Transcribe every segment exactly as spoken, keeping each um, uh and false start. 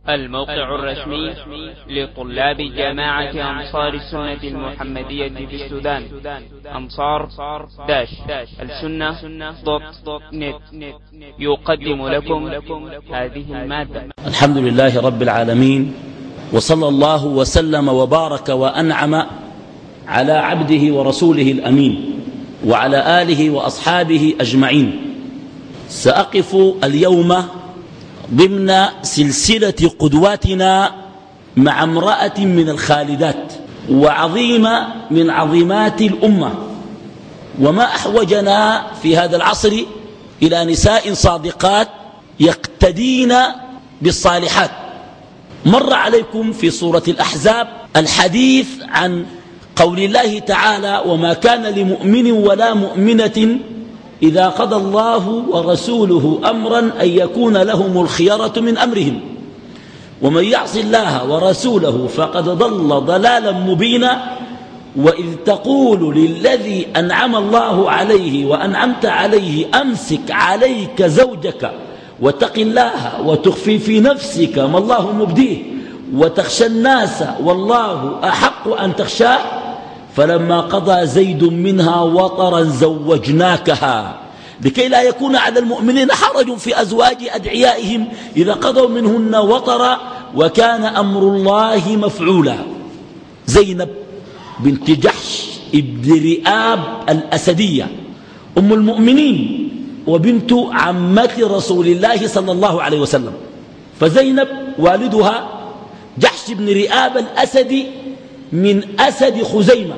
الموقع الرسمي لطلاب جامعة أنصار السنة المحمدية في السودان أنصار داش السنة دوت نت يقدم لكم هذه المادة. الحمد لله رب العالمين، وصلى الله وسلم وبارك وأنعم على عبده ورسوله الأمين وعلى آله وأصحابه أجمعين. سأقف اليوم ضمن سلسلة قدواتنا مع امرأة من الخالدات وعظيمة من عظيمات الأمة، وما أحوجنا في هذا العصر إلى نساء صادقات يقتدين بالصالحات. مر عليكم في سورة الأحزاب الحديث عن قول الله تعالى: وما كان لمؤمن ولا مؤمنة إذا قضى الله ورسوله أمرا أن يكون لهم الخيرة من أمرهم ومن يعص الله ورسوله فقد ضل ضلالا مبينا وإذ تقول للذي أنعم الله عليه وأنعمت عليه أمسك عليك زوجك واتق الله وتخفي في نفسك ما الله مبديه وتخشى الناس والله أحق أن تخشاه فلما قضى زيد منها وطرا زوجناكها لكي لا يكون على المؤمنين حرج في أزواج أدعيائهم إذا قضوا منهن وطرا وكان أمر الله مفعولا. زينب بنت جحش ابن رئاب الأسدية أم المؤمنين وبنت عمة رسول الله صلى الله عليه وسلم. فزينب والدها جحش بن رئاب الأسدي من أسد خزيمة،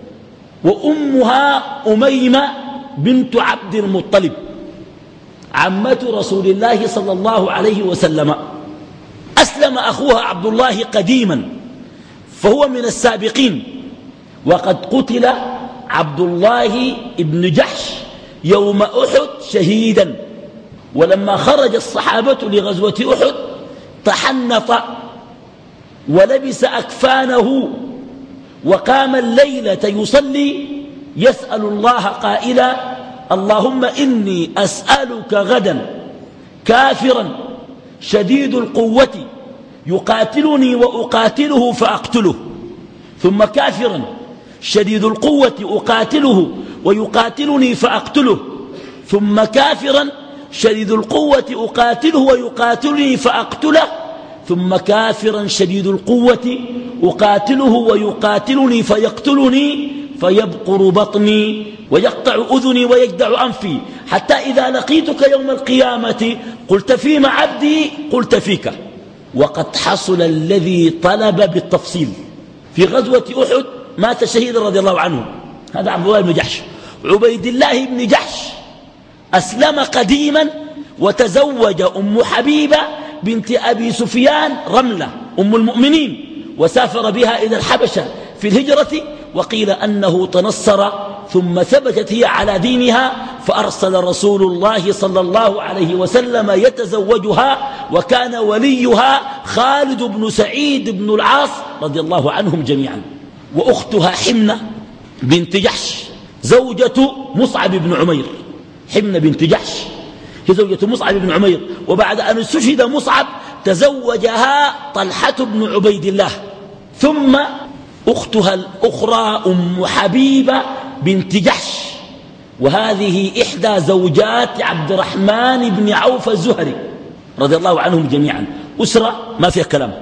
وأمها أميمة بنت عبد المطلب عمة رسول الله صلى الله عليه وسلم. أسلم أخوها عبد الله قديما فهو من السابقين، وقد قتل عبد الله بن جحش يوم أحد شهيدا. ولما خرج الصحابة لغزوة أحد تحنط ولبس أكفانه وقام الليلة يصلي يسأل الله قائلا: اللهم إني أسألك غدا كافرا شديد القوة يقاتلني وأقاتله فأقتله، ثم كافرا شديد القوة أقاتله ويقاتلني فأقتله، ثم كافرا شديد القوة أقاتله ويقاتلني فأقتله، ثم كافرا شديد القوة أقاتله ويقاتلني فيقتلني فيبقر بطني ويقطع أذني ويجدع أنفي حتى إذا لقيتك يوم القيامة قلت فيما عبدي قلت فيك. وقد حصل الذي طلب بالتفصيل. في غزوة أحد مات شهيدا رضي الله عنه، هذا عبد الله بن جحش. عبيد الله بن جحش أسلم قديما وتزوج أم حبيبة بنت أبي سفيان رملة أم المؤمنين، وسافر بها إلى الحبشة في الهجرة، وقيل أنه تنصر ثم ثبتت هي على دينها فأرسل رسول الله صلى الله عليه وسلم يتزوجها، وكان وليها خالد بن سعيد بن العاص رضي الله عنهم جميعا. وأختها حمنة بنت جحش زوجة مصعب بن عمير. حمنة بنت جحش هي زوجة مصعب بن عمير، وبعد أن استشهد مصعب تزوجها طلحة بن عبيد الله. ثم أختها الأخرى أم حبيبة بنت جحش، وهذه إحدى زوجات عبد الرحمن بن عوف الزهري رضي الله عنهم جميعا، أسرة ما فيها كلام.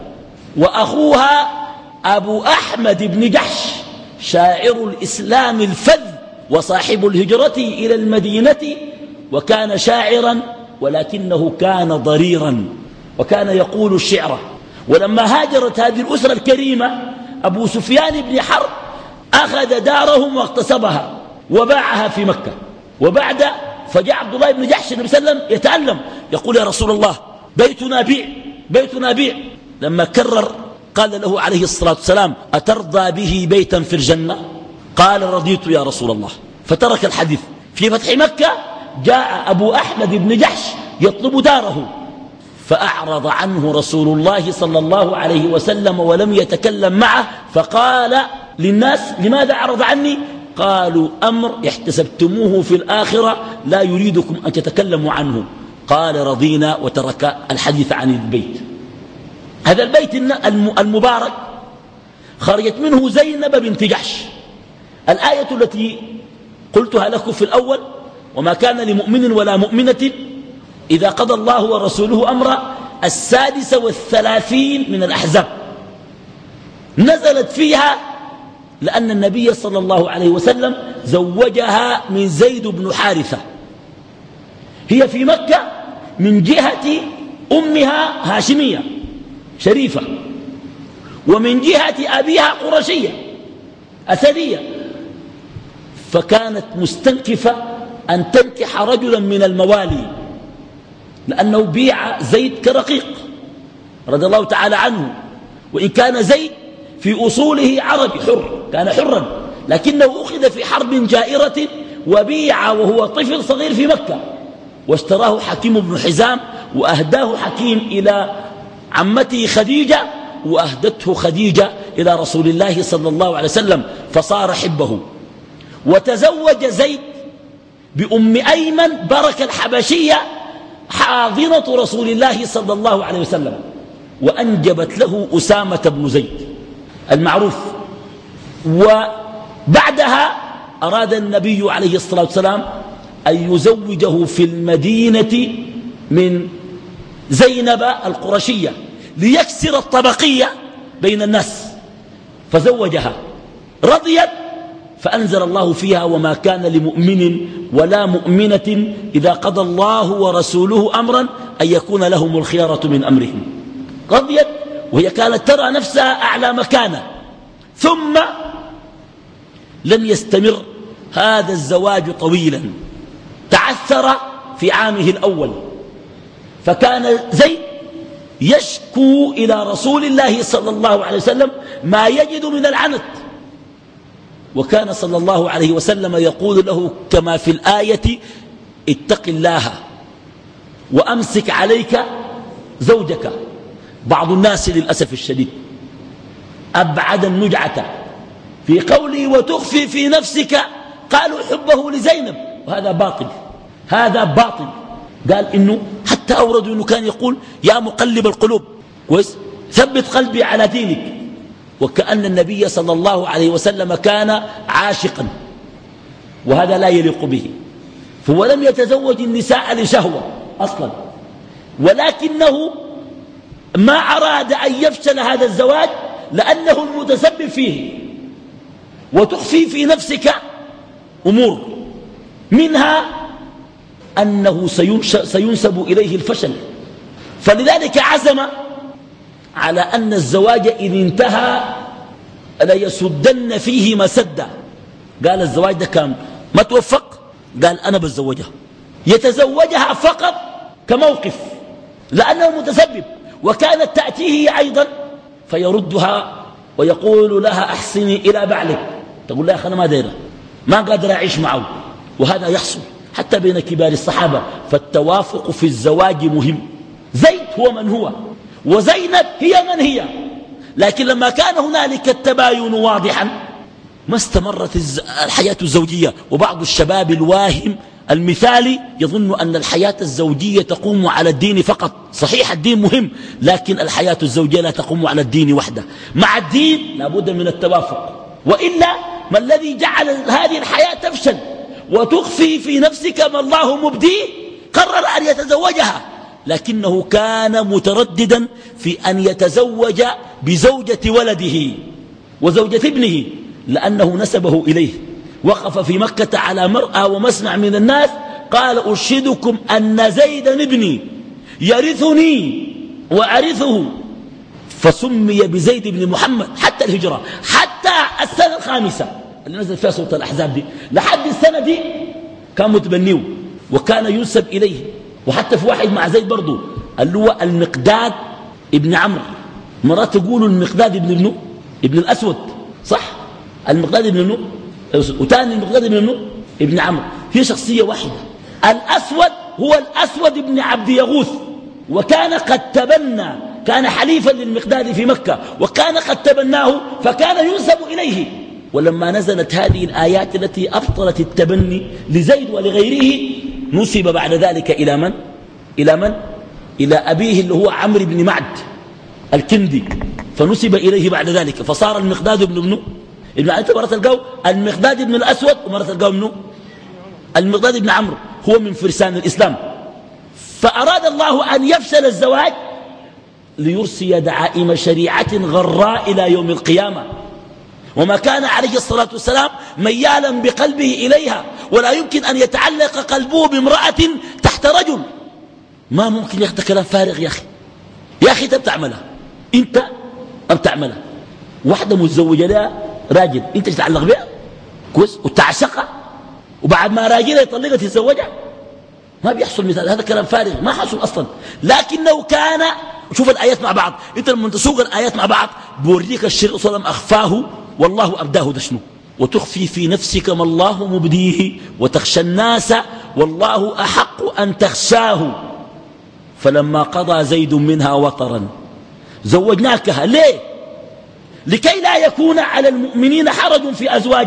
وأخوها أبو أحمد بن جحش شاعر الإسلام الفذ وصاحب الهجرة إلى المدينة، وكان شاعرا ولكنه كان ضريرا وكان يقول الشعر. ولما هاجرت هذه الأسرة الكريمة أبو سفيان بن حرب أخذ دارهم واغتصبها وباعها في مكة. وبعد فجاء عبد الله بن جحش النبي صلى الله عليه وسلم يتألم يقول: يا رسول الله بيتنا بيع بيتنا بيع. لما كرر قال له عليه الصلاة والسلام: أترضى به بيتا في الجنة؟ قال: رضيت يا رسول الله. فترك الحديث. في فتح مكة جاء أبو أحمد بن جحش يطلب داره فأعرض عنه رسول الله صلى الله عليه وسلم ولم يتكلم معه، فقال للناس: لماذا أعرض عني؟ قالوا: أمر احتسبتموه في الآخرة لا يريدكم أن تتكلموا عنه. قال: رضينا، وترك الحديث عن البيت. هذا البيت المبارك خرجت منه زينب بنت جحش. الآية التي قلتها لكم في الأول: وما كان لمؤمن ولا مؤمنة إذا قضى الله ورسوله أمرا، السادسة والثلاثين من الأحزاب، نزلت فيها لأن النبي صلى الله عليه وسلم زوجها من زيد بن حارثة. هي في مكة من جهة أمها هاشمية شريفة، ومن جهة أبيها قرشية أسدية، فكانت مستنكفة أن تنكح رجلا من الموالي، لأنه بيع زيد كرقيق رضي الله تعالى عنه، وإن كان زيد في أصوله عربي حر، كان حرا، لكنه أخذ في حرب جائرة وبيع وهو طفل صغير في مكة، واشتراه حكيم بن حزام وأهداه حكيم إلى عمته خديجة، وأهدته خديجة إلى رسول الله صلى الله عليه وسلم، فصار حبه. وتزوج زيد بأم أيمن بركة الحبشية حاضنة رسول الله صلى الله عليه وسلم، وأنجبت له أسامة بن زيد المعروف. وبعدها أراد النبي عليه الصلاة والسلام أن يزوجه في المدينة من زينب القرشية ليكسر الطبقية بين الناس، فزوجها، رضيت، فأنزل الله فيها: وما كان لمؤمن ولا مؤمنة إذا قضى الله ورسوله أمرا أن يكون لهم الخيارة من أمرهم. رضيت، وهي كانت ترى نفسها أعلى مكانة. ثم لم يستمر هذا الزواج طويلا، تعثر في عامه الأول، فكان زيد يشكو إلى رسول الله صلى الله عليه وسلم ما يجد من العنت، وكان صلى الله عليه وسلم يقول له كما في الآية: اتق الله وأمسك عليك زوجك. بعض الناس للأسف الشديد أبعد النجعة في قوله وتخفي في نفسك، قالوا حبه لزينب، وهذا باطل، هذا باطل. قال إنه حتى أوردوا إنه كان يقول: يا مقلب القلوب ثبت قلبي على دينك، وكأن النبي صلى الله عليه وسلم كان عاشقا، وهذا لا يليق به. فهو لم يتزوج النساء لشهوة أصلا، ولكنه ما أراد أن يفشل هذا الزواج لأنه المتسبب فيه. وتخفي في نفسك أمور، منها أنه سينسب إليه الفشل، فلذلك عزم على أن الزواج إن انتهى ليسدن فيه مسدا. قال الزواج ده كان ما توفق، قال أنا بتزوجها، يتزوجها فقط كموقف لأنه متسبب. وكانت تأتيه أيضا فيردها ويقول لها: أحسني إلى بعلك، تقول لها: أنا ما دايرة، ما قادر أعيش معه. وهذا يحصل حتى بين كبار الصحابة، فالتوافق في الزواج مهم. زيد هو من هو، وزينب هي من هي، لكن لما كان هنالك التباين واضحا ما استمرت الحياة الزوجية. وبعض الشباب الواهم المثالي يظن أن الحياة الزوجية تقوم على الدين فقط. صحيح الدين مهم، لكن الحياة الزوجية لا تقوم على الدين وحده، مع الدين لابد من التوافق، وإلا ما الذي جعل هذه الحياة تفشل وتخفي في نفسك ما الله مبديه؟ قرر أن يتزوجها، لكنه كان مترددا في أن يتزوج بزوجة ولده وزوجة ابنه، لأنه نسبه إليه. وقف في مكة على مرأى ومسمع من الناس، قال: أرشدكم أن زيدا ابني يرثني وأرثه، فسمي بزيد بن محمد حتى الهجرة، حتى السنة الخامسة اللي نزل فيها سورة الأحزاب دي، لحد السنة دي كان متبنيه وكان ينسب إليه. وحتى في واحد مع زيد برضه اللي هو المقداد ابن عمرو، مرات تقولوا المقداد ابن ابنه ابن الأسود، صح؟ المقداد ابن ابنه، وتاني المقداد ابن ابنه ابن عمرو، هي شخصية واحدة. الأسود هو الأسود ابن عبد يغوث، وكان قد تبنى، كان حليفا للمقداد في مكة، وكان قد تبناه فكان ينسب إليه. ولما نزلت هذه الآيات التي أبطلت التبني لزيد ولغيره، نسب بعد ذلك إلى من؟ إلى من؟ إلى أبيه اللي هو عمرو بن معد، الكندي فنسب إليه بعد ذلك فصار المقداد بن ابنه ابن أنت مرة تلقاه المقداد بن الأسود ومرة تلقاه ابنه المقداد بن عمرو هو من فرسان الإسلام. فأراد الله أن يفشل الزواج ليرسي دعائم شريعة غراء إلى يوم القيامة. وما كان عليه الصلاة والسلام ميالا بقلبه إليها ولا يمكن أن يتعلق قلبه بامرأة تحت رجل. ما ممكن ياخذ كلام فارغ يا أخي. يا أخي أنت بتعملها أنت بتعملها واحدة متزوجة لها راجل أنت تتعلق بها كويس وتعشقها وبعد ما راجلها يطلقها تتزوجها. ما بيحصل مثال هذا كلام فارغ ما حصل أصلا. لكنه كان شوف الآيات مع بعض. أنت لما تسوق الآيات مع بعض بوريك الشرع صلى الله عليه وسلم أخفاه والله أبداه دشنه. وتخفي في نفسك ما الله مبديه وتخشى الناس والله أحق أن تخشاه. فلما قضى زيد منها وطرا زوجناكها ليه؟ لكي لا يكون على المؤمنين حرج في أزواج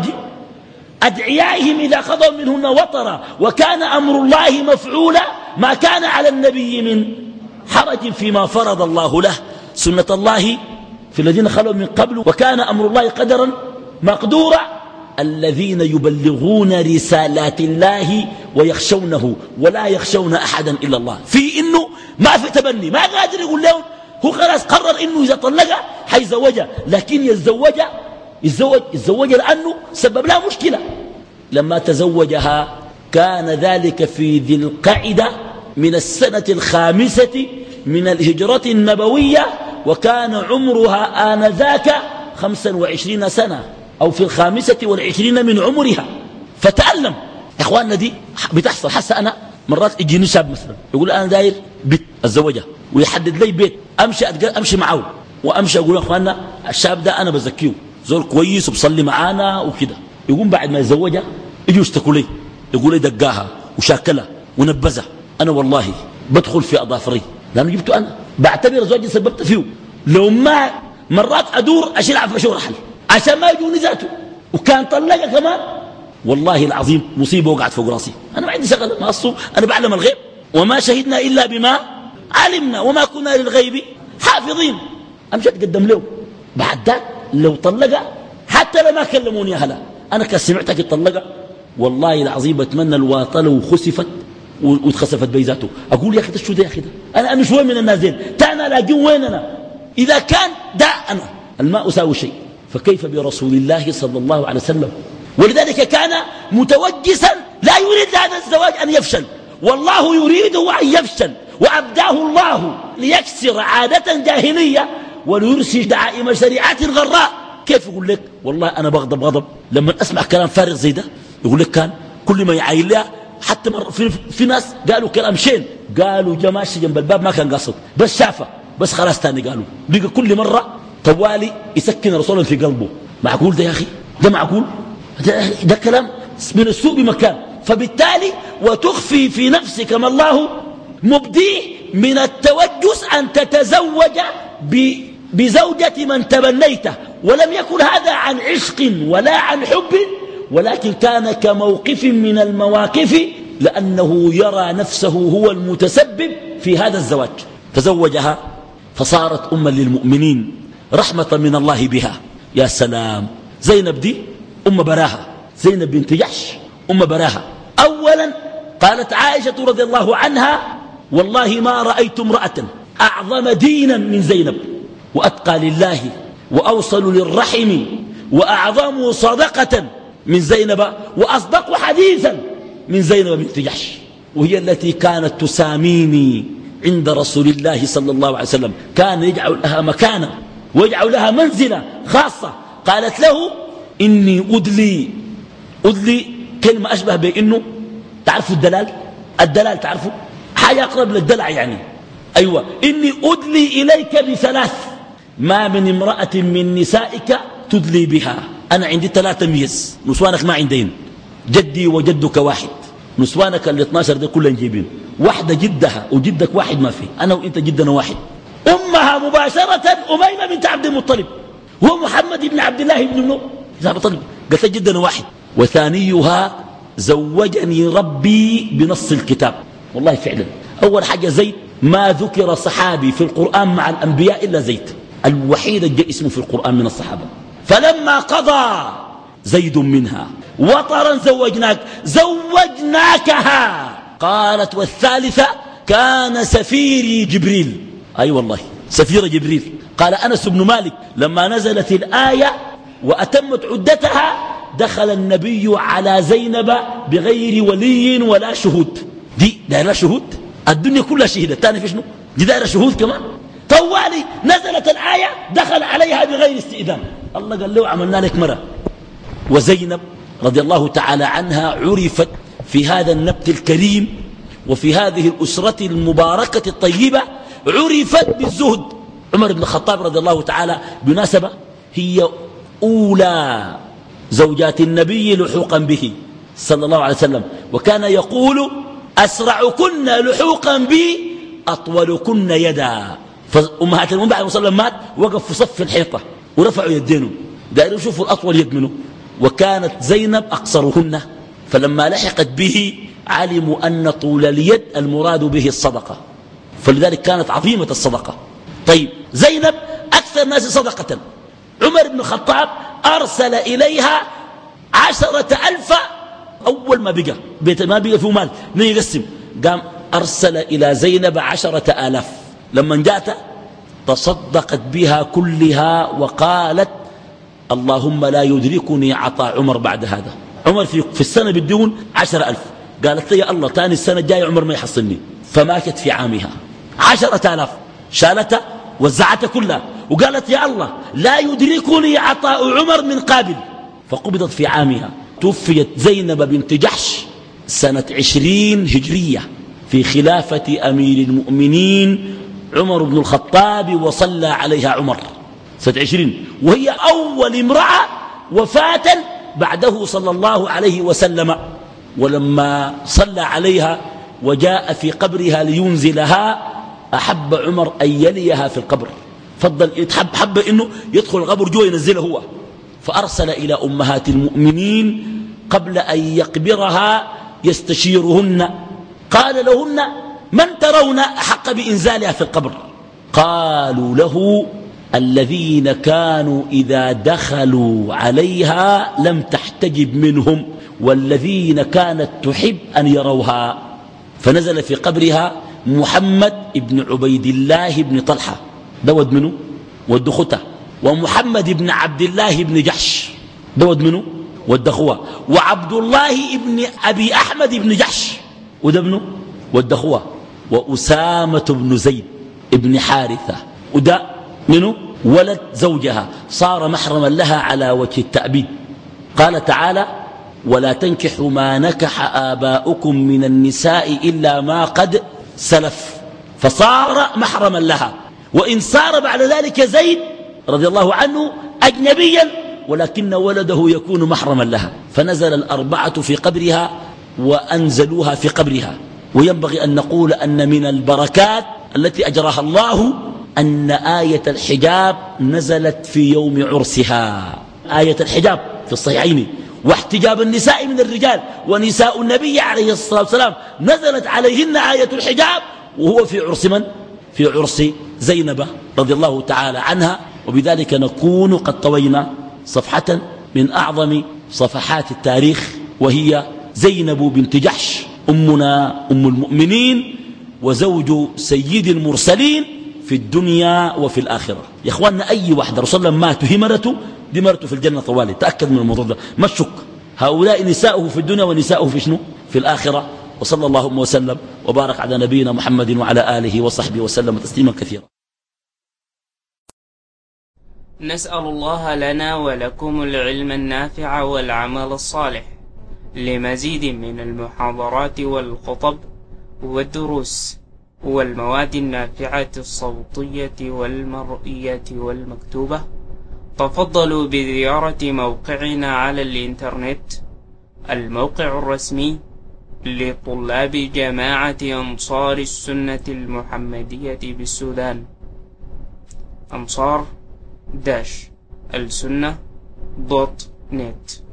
أدعيائهم إذا قضوا منهن وطرا وكان أمر الله مفعولا ما كان على النبي من حرج فيما فرض الله له سنة الله في الذين خلوا من قبل وكان أمر الله قدرا مقدورا. الذين يبلغون رسالات الله ويخشونه ولا يخشون أحدا إلا الله. في إنه ما في تبني ما قادر يقول لهم هو خلاص قرر إنه إذا طلقها حيزوجها لكن يتزوجها يتزوج يتزوجها لأنه سبب لها مشكلة. لما تزوجها كان ذلك في ذي القعدة من السنة الخامسة من الهجرة النبوية وكان عمرها آنذاك خمسا وعشرين سنة أو في الخامسة والعشرين من عمرها. فتألم إخواننا دي بتحصل. حتى أنا مرات يجيني شاب مثلا يقول أنا داير بيت الزوجة ويحدد لي بيت أمشي أمشي معه وأمشي أقول أخواننا الشاب ده أنا بزكيه زول كويس وبصلي معانا وكده. يقوم بعد ما يتزوجها يجوا يشتكوا لي يقول لي دقاها وشاكلها ونبذها. أنا والله بدخل في أظافري لأنه جبته أنا بعتبر زوجي سببت فيه. لو ما مرات أدور أشيل عفش ورحل عشان ما يجوني ذاته وكان طلقها كمان والله العظيم مصيبة وقعت فوق راسي. أنا ما عندي شغل ما أصوم أنا بعلم الغيب وما شهدنا إلا بما علمنا وما كنا للغيب حافظين. أمشي أتقدم له بعد ذاك لو طلقها حتى لما كلموني أهلا أنا كان سمعتك تطلقها والله العظيم بتمنى الواطة لو خسفت واتخسفت بيزاته. أقول يا أخي ده شو ده يا أخي ده أنا مش وين من الناس دين تانا لاقين وين أنا إذا كان ده أنا الماء أساوي شيء فكيف برسول الله صلى الله عليه وسلم. ولذلك كان متوجسا لا يريد هذا الزواج أن يفشل والله يريده أن يفشل وأبداه الله ليكسر عادة جاهلية وليرسي دعائم شريعات غراء. كيف يقول لك والله أنا بغضب غضب لما أسمع كلام فارغ زي ده. يقول لك كان كل ما يعاين لها حتى في, في ناس قالوا كلام شين قالوا جماشي جنب الباب ما كان قاصد بس شافه بس خلاص تاني قالوا بقى كل مرة طوالي يسكن رسولا في قلبه. معقول ده يا أخي ده معقول ده, ده كلام من السوء بمكان. فبالتالي وتخفي في نفسك ما الله مبديه من التوجس أن تتزوج بزوجة من تبنيته ولم يكن هذا عن عشق ولا عن حب ولكن كان كموقف من المواقف لأنه يرى نفسه هو المتسبب في هذا الزواج. تزوجها فصارت أما للمؤمنين رحمة من الله بها. يا سلام زينب دي أم براها زينب بنت جحش أم براها. أولا قالت عائشة رضي الله عنها والله ما رأيت امرأة أعظم دينا من زينب وأتقى لله وأوصل للرحم وأعظم صدقة من زينب وأصدق حديثا من زينب بنت جحش. وهي التي كانت تساميني عند رسول الله صلى الله عليه وسلم كان يجعل لها مكانة ويجعل لها منزلة خاصة. قالت له إني أدلي أدلي كلمة أشبه بأنه تعرفوا الدلال الدلال تعرفوا حاجة أقرب للدلع يعني أيوة إني أدلي إليك بثلاث ما من امرأة من نسائك تدلي بها. أنا عندي ثلاثة ميز نسوانك ما عندين جدي وجدك واحد نسوانك اللي اثناشر دي كلها نجيبين واحدة جدها وجدك واحد ما في أنا وإنت جدنا واحد. أمها مباشرة أميمة بنت عبد المطلب هو محمد بن عبد الله بن منو عبد المطلب قالت جدنا واحد. وثانيها زوجني ربي بنص الكتاب. والله فعلا أول حاجة زيد ما ذكر صحابي في القرآن مع الأنبياء إلا زيد، الوحيد جاء اسمه في القرآن من الصحابة. فلما قضى زيد منها وطرا زوجناك زوجناكها. قالت والثالثة كان سفيري جبريل. أي أيوة والله سفير جبريل. قال أنس بن مالك لما نزلت الآية وأتمت عدتها دخل النبي على زينب بغير ولي ولا شهود. دي دائرة شهود، الدنيا كلها شهيدة، الثاني في شنو؟ دي دائرة شهود كمان. طوالي نزلت الآية دخل عليها بغير استئذان. الله قال له عملنا لك مرة. وزينب رضي الله تعالى عنها عرفت في هذا النبت الكريم وفي هذه الأسرة المباركة الطيبة، عرفت بالزهد. عمر بن الخطاب رضي الله تعالى بمناسبة هي أولى زوجات النبي لحوقا به صلى الله عليه وسلم، وكان يقول أسرعكن لحوقا بي أطولكن يدا. فأمهات المؤمنين بعد ما صلى الله عليه وسلم مات وقف في صف الحيطة ورفعوا يدينهم دائروا يشوفوا الأطول يد منه، وكانت زينب أقصرهن. فلما لحقت به علموا أن طول اليد المراد به الصدقة، فلذلك كانت عظيمة الصدقة. طيب زينب أكثر الناس صدقة. عمر بن الخطاب أرسل إليها عشرة ألف. أول ما بقى بيت ما بقى فيه مال من يقسم، قام أرسل إلى زينب عشرة آلاف. لما جاءت تصدقت بها كلها وقالت اللهم لا يدركني عطاء عمر بعد هذا. عمر في, في السنة بالدون عشر ألف، قالت لي يا الله تاني السنة الجاية عمر ما يحصلني. فماتت في عامها عشرة آلاف، شالتها وزعتها كلها وقالت يا الله لا يدركني عطاء عمر من قابل. فقبضت في عامها. توفيت زينب بنت جحش سنة عشرين هجرية في خلافة أمير المؤمنين عمر بن الخطاب، وصلى عليها عمر سنة عشرين، وهي أول امرأة وفاة بعده صلى الله عليه وسلم. ولما صلى عليها وجاء في قبرها لينزلها أحب عمر أن يليها في القبر، فضل يتحب حب إنه يدخل القبر جوا ينزله هو. فأرسل إلى أمهات المؤمنين قبل أن يقبرها يستشيرهن، قال لهن من ترون أحق بإنزالها في القبر؟ قالوا له الذين كانوا إذا دخلوا عليها لم تحتجب منهم، والذين كانت تحب أن يروها. فنزل في قبرها محمد بن عبيد الله بن طلحة، دود منه والدخته، ومحمد بن عبد الله بن جحش، دود منه والدخوة، وعبد الله بن أبي أحمد بن جحش، وده ابنه والدخوة، وأسامة بن زيد بن حارثة، وده منه ولد زوجها صار محرما لها على وجه التأبيد. قال تعالى ولا تنكحوا ما نكح آباؤكم من النساء إلا ما قد سلف، فصار محرما لها. وإن صار بعد ذلك زيد رضي الله عنه أجنبيا ولكن ولده يكون محرما لها. فنزل الأربعة في قبرها وأنزلوها في قبرها. وينبغي أن نقول أن من البركات التي أجراها الله أن آية الحجاب نزلت في يوم عرسها. آية الحجاب في الصحيحين، واحتجاب النساء من الرجال، ونساء النبي عليه الصلاة والسلام نزلت عليهن آية الحجاب وهو في عرس من؟ في عرس زينب رضي الله تعالى عنها. وبذلك نكون قد طوينا صفحة من أعظم صفحات التاريخ، وهي زينب بنت جحش أمنا أم المؤمنين وزوج سيد المرسلين في الدنيا وفي الآخرة. يا إخواننا أي واحدة رسول الله مات وهي مرته، دي مرته في الجنة طوالي، تأكد من الموضوع ده ما تشك. هؤلاء نساؤه في الدنيا ونساؤه في شنو؟ في الآخرة. وصلى الله وسلم وبارك على نبينا محمد وعلى آله وصحبه وسلم تسليما كثيرا. نسأل الله لنا ولكم العلم النافع والعمل الصالح. لمزيد من المحاضرات والخطب والدروس والمواد النافعة الصوتية والمرئية والمكتوبة، تفضلوا بزيارة موقعنا على الإنترنت، الموقع الرسمي لطلاب جماعة أنصار السنة المحمدية بالسودان، أنصار داش السنة دوت نت.